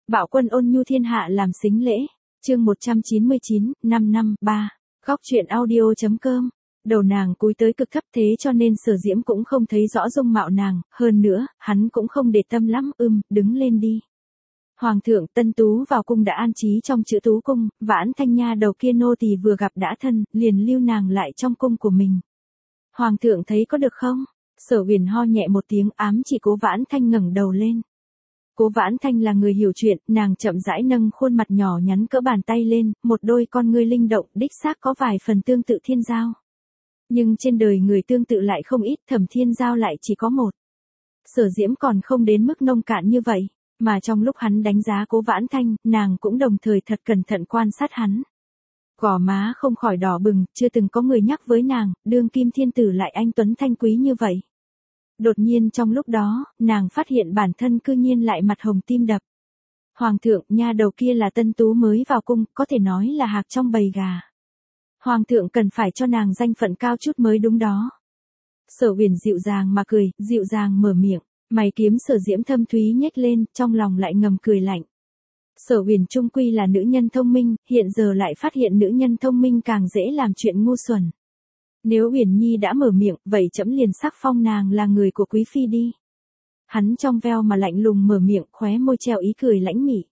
Bạo quân ôn nhu thiên hạ làm sính lễ. Chương 199, 5 năm, 3. Góc truyện audio.com. Đầu nàng cúi tới cực thấp thế cho nên Sở Diễm cũng không thấy rõ dung mạo nàng, hơn nữa, hắn cũng không để tâm lắm, đứng lên đi. Hoàng thượng Tân Tú vào cung đã an trí trong Chữ Tú cung, Vãn Thanh nha đầu kia nô tỳ vừa gặp đã thân, liền lưu nàng lại trong cung của mình. Hoàng thượng thấy có được không? Sở Huyền ho nhẹ một tiếng ám chỉ Cố Vãn Thanh ngẩng đầu lên. Cố Vãn Thanh là người hiểu chuyện, nàng chậm rãi nâng khuôn mặt nhỏ nhắn cỡ bàn tay lên, một đôi con ngươi linh động, đích xác có vài phần tương tự Thiên Giao. Nhưng trên đời người tương tự lại không ít, Thẩm Thiên Giao lại chỉ có một. Sở Diễm còn không đến mức nông cạn như vậy, mà trong lúc hắn đánh giá Cố Vãn Thanh, nàng cũng đồng thời thật cẩn thận quan sát hắn. Gò má không khỏi đỏ bừng, chưa từng có người nhắc với nàng, đương kim thiên tử lại anh tuấn thanh quý như vậy. Đột nhiên trong lúc đó, nàng phát hiện bản thân cư nhiên lại mặt hồng tim đập. Hoàng thượng, nha đầu kia là Tân Tú mới vào cung, có thể nói là hạc trong bầy gà. Hoàng thượng cần phải cho nàng danh phận cao chút mới đúng đó. Sở Huyền dịu dàng mà cười, dịu dàng mở miệng, mày kiếm Sở Diễm thâm thúy nhếch lên, trong lòng lại ngầm cười lạnh. Sở Huyền trung quy là nữ nhân thông minh, hiện giờ lại phát hiện nữ nhân thông minh càng dễ làm chuyện ngu xuẩn. Nếu Huyền Nhi đã mở miệng, vậy trẫm liền sắc phong nàng là người của quý phi đi. Hắn trong veo mà lạnh lùng mở miệng, khóe môi treo ý cười lãnh mị.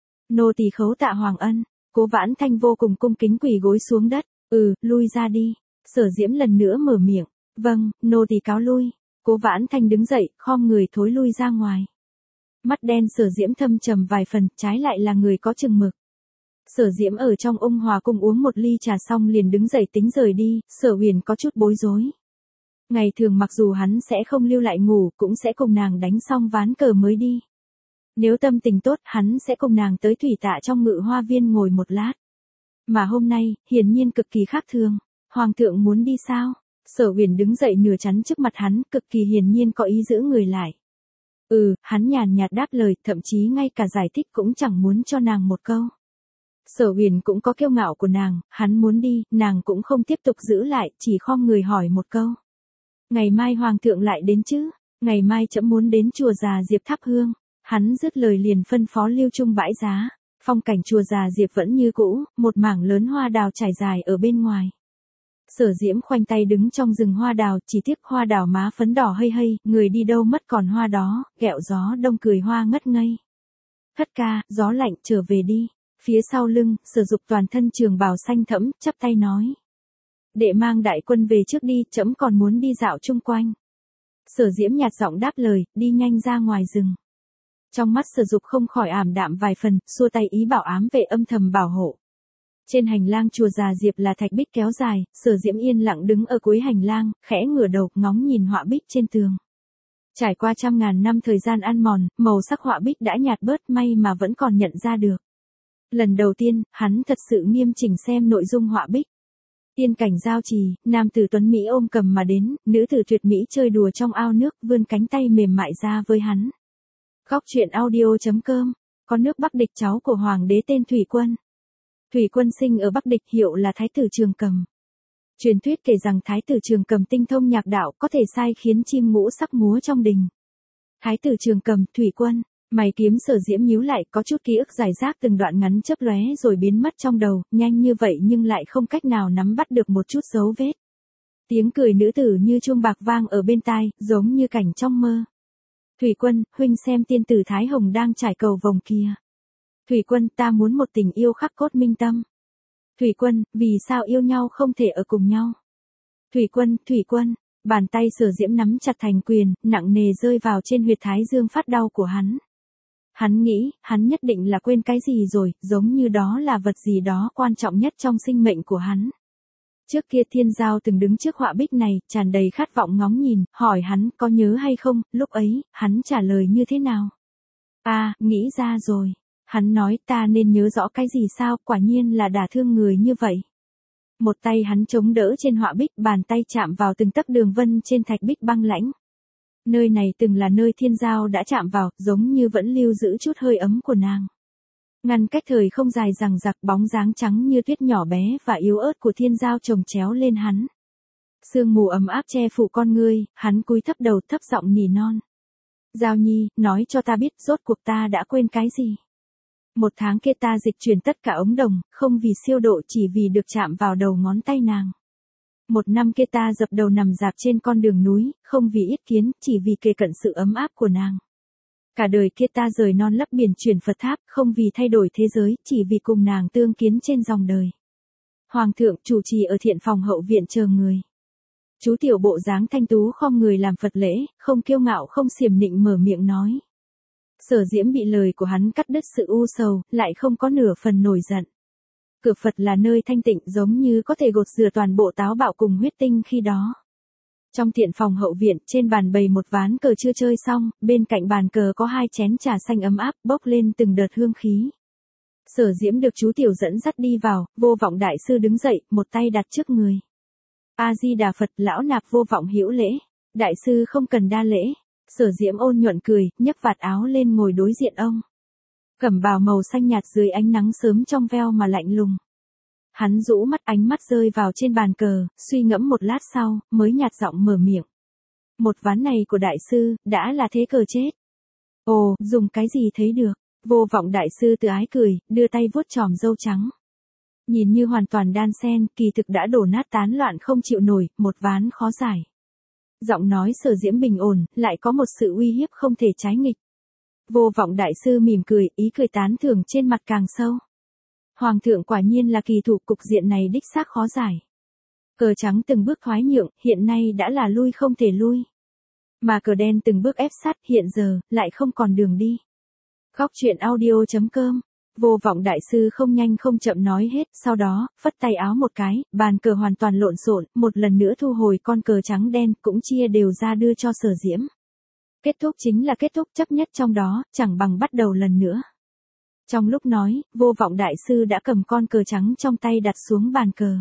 Nô tỳ khấu tạ hoàng ân. Cố Vãn Thanh vô cùng cung kính quỳ gối xuống đất. Lui ra đi. Sở Diễm lần nữa mở miệng. Vâng, nô tỳ cáo lui. Cố Vãn Thanh đứng dậy, khom người thối lui ra ngoài. Mắt đen Sở Diễm thâm trầm vài phần, trái lại là người có chừng mực. Sở Diễm ở trong Ung Hòa cung uống một ly trà xong liền đứng dậy tính rời đi, Sở Huyền có chút bối rối. Ngày thường mặc dù hắn sẽ không lưu lại ngủ, cũng sẽ cùng nàng đánh xong ván cờ mới đi. Nếu tâm tình tốt, hắn sẽ cùng nàng tới thủy tạ trong Ngự Hoa viên ngồi một lát. Mà hôm nay, hiển nhiên cực kỳ khác thường. Hoàng thượng muốn đi sao? Sở Huyền đứng dậy nửa chắn trước mặt hắn, cực kỳ hiển nhiên có ý giữ người lại. Hắn nhàn nhạt đáp lời, thậm chí ngay cả giải thích cũng chẳng muốn cho nàng một câu. Sở Huyền cũng có kiêu ngạo của nàng, hắn muốn đi, nàng cũng không tiếp tục giữ lại, chỉ khom người hỏi một câu. Ngày mai hoàng thượng lại đến chứ? Ngày mai trẫm muốn đến chùa Già Diệp thắp hương. Hắn dứt lời liền phân phó Lưu Trung bãi giá. Phong cảnh chùa Già Diệp vẫn như cũ, một mảng lớn hoa đào trải dài ở bên ngoài. Sở Diễm khoanh tay đứng trong rừng hoa đào, chỉ tiếc hoa đào má phấn đỏ hây hây, người đi đâu mất còn hoa đó, ghẹo gió đông cười hoa ngất ngây. Thất ca, gió lạnh trở về đi. Phía sau lưng, Sở Dục toàn thân trường bào xanh thẫm, chắp tay nói. Đệ mang đại quân về trước đi, trẫm còn muốn đi dạo chung quanh. Sở Diễm nhạt giọng đáp lời, đi nhanh ra ngoài rừng. Trong mắt Sở Dục không khỏi ảm đạm vài phần, xua tay ý bảo ám vệ âm thầm bảo hộ. Trên hành lang chùa Già Diệp là thạch bích kéo dài, Sở Diễm yên lặng đứng ở cuối hành lang, khẽ ngửa đầu, ngóng nhìn họa bích trên tường. Trải qua trăm ngàn năm thời gian ăn mòn, màu sắc họa bích đã nhạt bớt, may mà vẫn còn nhận ra được. Lần đầu tiên, hắn thật sự nghiêm chỉnh xem nội dung họa bích. Tiên cảnh giao trì, nam tử tuấn Mỹ ôm cầm mà đến, nữ tử tuyệt Mỹ chơi đùa trong ao nước, vươn cánh tay mềm mại ra với hắn. Góc truyện audio.com. Có nước Bắc Địch cháu của hoàng đế tên Thủy Quân. Thủy Quân sinh ở Bắc Địch, hiệu là Thái tử Trường Cầm. Truyền thuyết kể rằng Thái tử Trường Cầm tinh thông nhạc đạo, có thể sai khiến chim ngũ sắc múa trong đình. Thái tử Trường Cầm, Thủy Quân. Mày kiếm Sở Diễm nhíu lại, có chút ký ức giải rác từng đoạn ngắn chớp lóe rồi biến mất trong đầu, nhanh như vậy nhưng lại không cách nào nắm bắt được một chút dấu vết. Tiếng cười nữ tử như chuông bạc vang ở bên tai, giống như cảnh trong mơ. Thủy Quân, huynh xem tiên tử Thái Hồng đang trải cầu vồng kìa. Thủy Quân, ta muốn một tình yêu khắc cốt minh tâm. Thủy Quân, vì sao yêu nhau không thể ở cùng nhau? Thủy Quân, bàn tay Sở Diễm nắm chặt thành quyền, nặng nề rơi vào trên huyệt thái dương phát đau của hắn. Hắn nghĩ, hắn nhất định là quên cái gì rồi, giống như đó là vật gì đó quan trọng nhất trong sinh mệnh của hắn. Trước kia Thiên Giao từng đứng trước họa bích này, tràn đầy khát vọng ngóng nhìn, hỏi hắn có nhớ hay không, lúc ấy, hắn trả lời như thế nào? Nghĩ ra rồi. Hắn nói ta nên nhớ rõ cái gì sao, quả nhiên là đả thương người như vậy. Một tay hắn chống đỡ trên họa bích, bàn tay chạm vào từng tấc đường vân trên thạch bích băng lãnh. Nơi này từng là nơi Thiên Giao đã chạm vào, giống như vẫn lưu giữ chút hơi ấm của nàng. Ngăn cách thời không dài dằng dặc, bóng dáng trắng như tuyết nhỏ bé và yếu ớt của Thiên Giao chồng chéo lên hắn. Sương mù ấm áp che phủ con ngươi, hắn cúi thấp đầu thấp giọng nỉ non. Giao Nhi, nói cho ta biết rốt cuộc ta đã quên cái gì. 1 tháng kia ta dịch chuyển tất cả ống đồng, không vì siêu độ chỉ vì được chạm vào đầu ngón tay nàng. 1 năm kia ta dập đầu nằm dạp trên con đường núi, không vì yết kiến, chỉ vì kề cận sự ấm áp của nàng. Cả đời kia ta rời non lấp biển chuyển Phật tháp, không vì thay đổi thế giới, chỉ vì cùng nàng tương kiến trên dòng đời. Hoàng thượng chủ trì ở thiện phòng hậu viện chờ người. Chú tiểu bộ dáng thanh tú khom người làm Phật lễ, không kiêu ngạo không xiểm nịnh mở miệng nói. Sở Diễm bị lời của hắn cắt đứt sự u sầu, lại không có nửa phần nổi giận. Cửa Phật là nơi thanh tịnh giống như có thể gột rửa toàn bộ táo bạo cùng huyết tinh khi đó. Trong thiện phòng hậu viện, trên bàn bày một ván cờ chưa chơi xong, bên cạnh bàn cờ có 2 chén trà xanh ấm áp bốc lên từng đợt hương khí. Sở Diễm được chú tiểu dẫn dắt đi vào, Vô Vọng đại sư đứng dậy, một tay đặt trước người. A Di Đà Phật, lão nạp Vô Vọng hữu lễ. Đại sư không cần đa lễ. Sở Diễm ôn nhuận cười, nhấc vạt áo lên ngồi đối diện ông. Cẩm bào màu xanh nhạt dưới ánh nắng sớm trong veo mà lạnh lùng. Hắn rũ mắt, ánh mắt rơi vào trên bàn cờ, suy ngẫm một lát sau, mới nhạt giọng mở miệng. Một ván này của đại sư, đã là thế cờ chết. Ồ, dùng cái gì thấy được? Vô Vọng đại sư tự ái cười, đưa tay vuốt chòm râu trắng. Nhìn như hoàn toàn đan xen, kỳ thực đã đổ nát tán loạn không chịu nổi, một ván khó giải. Giọng nói Sở Diễm bình ổn, lại có một sự uy hiếp không thể trái nghịch. Vô Vọng đại sư mỉm cười, ý cười tán thưởng trên mặt càng sâu. Hoàng thượng quả nhiên là kỳ thủ, cục diện này đích xác khó giải. Cờ trắng từng bước thoái nhượng, hiện nay đã là lui không thể lui. Mà cờ đen từng bước ép sát, hiện giờ, lại không còn đường đi. Góc truyện audio.com. Vô Vọng đại sư không nhanh không chậm nói hết, sau đó, phất tay áo một cái, bàn cờ hoàn toàn lộn xộn, một lần nữa thu hồi con cờ trắng đen, cũng chia đều ra đưa cho Sở Diễm. Kết thúc chính là kết thúc, chấp nhất trong đó, chẳng bằng bắt đầu lần nữa. Trong lúc nói, Vô Vọng đại sư đã cầm con cờ trắng trong tay đặt xuống bàn cờ.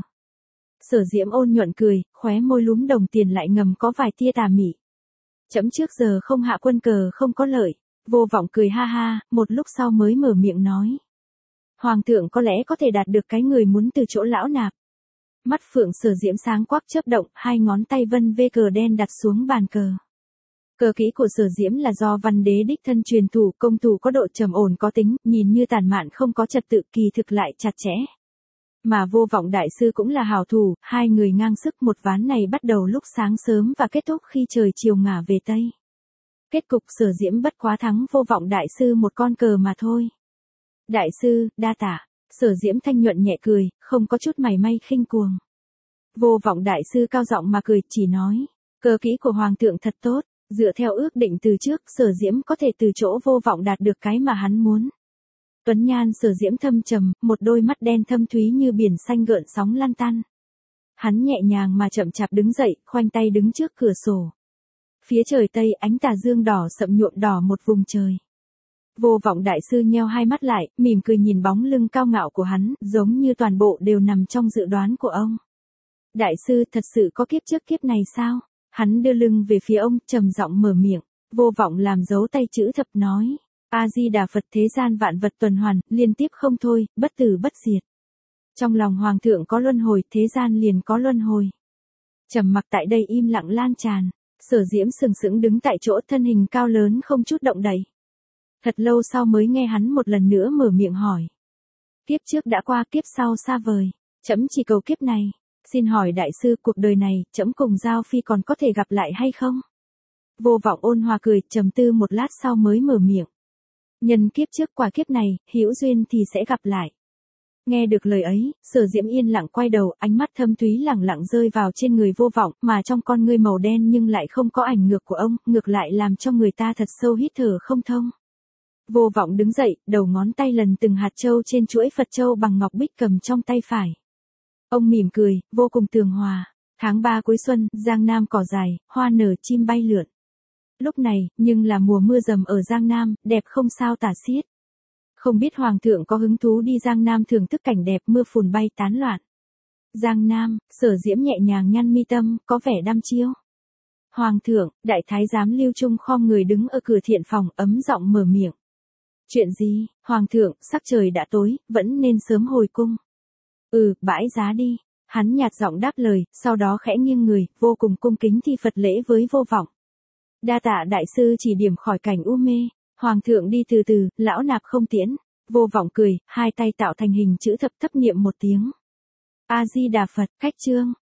Sở Diễm ôn nhuận cười, khóe môi lúm đồng tiền lại ngầm có vài tia tà mị. Chấm trước giờ không hạ quân cờ không có lợi. Vô Vọng cười ha ha, một lúc sau mới mở miệng nói. Hoàng thượng có lẽ có thể đạt được cái người muốn từ chỗ lão nạp. Mắt phượng Sở Diễm sáng quắc chớp động, 2 ngón tay vân vê cờ đen đặt xuống bàn cờ. Cờ kỹ của Sở Diễm là do văn đế đích thân truyền thủ, công thủ có độ trầm ổn có tính, nhìn như tàn mạn không có trật tự, kỳ thực lại chặt chẽ. Mà Vô Vọng đại sư cũng là hảo thủ, 2 người ngang sức, một ván này bắt đầu lúc sáng sớm và kết thúc khi trời chiều ngả về tây. Kết cục Sở Diễm bất quá thắng Vô Vọng đại sư một con cờ mà thôi. Đại sư, đa tạ. Sở Diễm thanh nhuận nhẹ cười, không có chút mảy may khinh cuồng. Vô Vọng đại sư cao giọng mà cười, chỉ nói, cờ kỹ của hoàng thượng thật tốt, dựa theo ước định từ trước, Sở Diễm có thể từ chỗ Vô Vọng đạt được cái mà hắn muốn. Tuấn nhan Sở Diễm thâm trầm, một đôi mắt đen thâm thúy như biển xanh gợn sóng lan tăn. Hắn nhẹ nhàng mà chậm chạp đứng dậy, khoanh tay đứng trước cửa sổ. Phía trời tây ánh tà dương đỏ sậm nhuộm đỏ một vùng trời. Vô Vọng đại sư nheo 2 mắt lại, mỉm cười nhìn bóng lưng cao ngạo của hắn, giống như toàn bộ đều nằm trong dự đoán của ông. Đại sư thật sự có kiếp trước kiếp này sao? Hắn đưa lưng về phía ông, trầm giọng mở miệng. Vô Vọng làm dấu tay chữ thập nói. A Di Đà Phật, thế gian vạn vật tuần hoàn, liên tiếp không thôi, bất tử bất diệt. Trong lòng hoàng thượng có luân hồi, thế gian liền có luân hồi. Trầm mặc tại đây im lặng lan tràn. Sở Diễm sừng sững đứng tại chỗ, thân hình cao lớn không chút động đậy. Thật lâu sau mới nghe hắn một lần nữa mở miệng hỏi. Kiếp trước đã qua, kiếp sau xa vời, trẫm chỉ cầu kiếp này. Xin hỏi đại sư, cuộc đời này, trẫm cùng Giao Phi còn có thể gặp lại hay không? Vô Vọng ôn hòa cười, trầm tư một lát sau mới mở miệng. Nhân kiếp trước qua kiếp này, hữu duyên thì sẽ gặp lại. Nghe được lời ấy, Sở Diễm yên lặng quay đầu, ánh mắt thâm thúy lẳng lặng rơi vào trên người Vô Vọng, mà trong con ngươi màu đen nhưng lại không có ảnh ngược của ông, ngược lại làm cho người ta thật sâu hít thở không thông. Vô Vọng đứng dậy, đầu ngón tay lần từng hạt châu trên chuỗi Phật châu bằng ngọc bích cầm trong tay phải. Ông mỉm cười, vô cùng tường hòa. Tháng 3 cuối xuân, Giang Nam cỏ dài, hoa nở chim bay lượn. Lúc này, nhưng là mùa mưa rầm ở Giang Nam, đẹp không sao tả xiết. Không biết hoàng thượng có hứng thú đi Giang Nam thưởng thức cảnh đẹp mưa phùn bay tán loạn. Giang Nam, Sở Diễm nhẹ nhàng nhăn mi tâm, có vẻ đăm chiêu. Hoàng thượng, đại thái giám Lưu Trung khom người đứng ở cửa thiện phòng, ấm giọng mở miệng. Chuyện gì, hoàng thượng, sắc trời đã tối, vẫn nên sớm hồi cung. Bãi giá đi. Hắn nhạt giọng đáp lời, sau đó khẽ nghiêng người, vô cùng cung kính thi Phật lễ với Vô Vọng. Đa tạ đại sư chỉ điểm khỏi cảnh u mê. Hoàng thượng đi từ từ, lão nạp không tiễn. Vô Vọng cười, hai tay tạo thành hình chữ thập thấp niệm một tiếng. A Di Đà Phật, khách chương.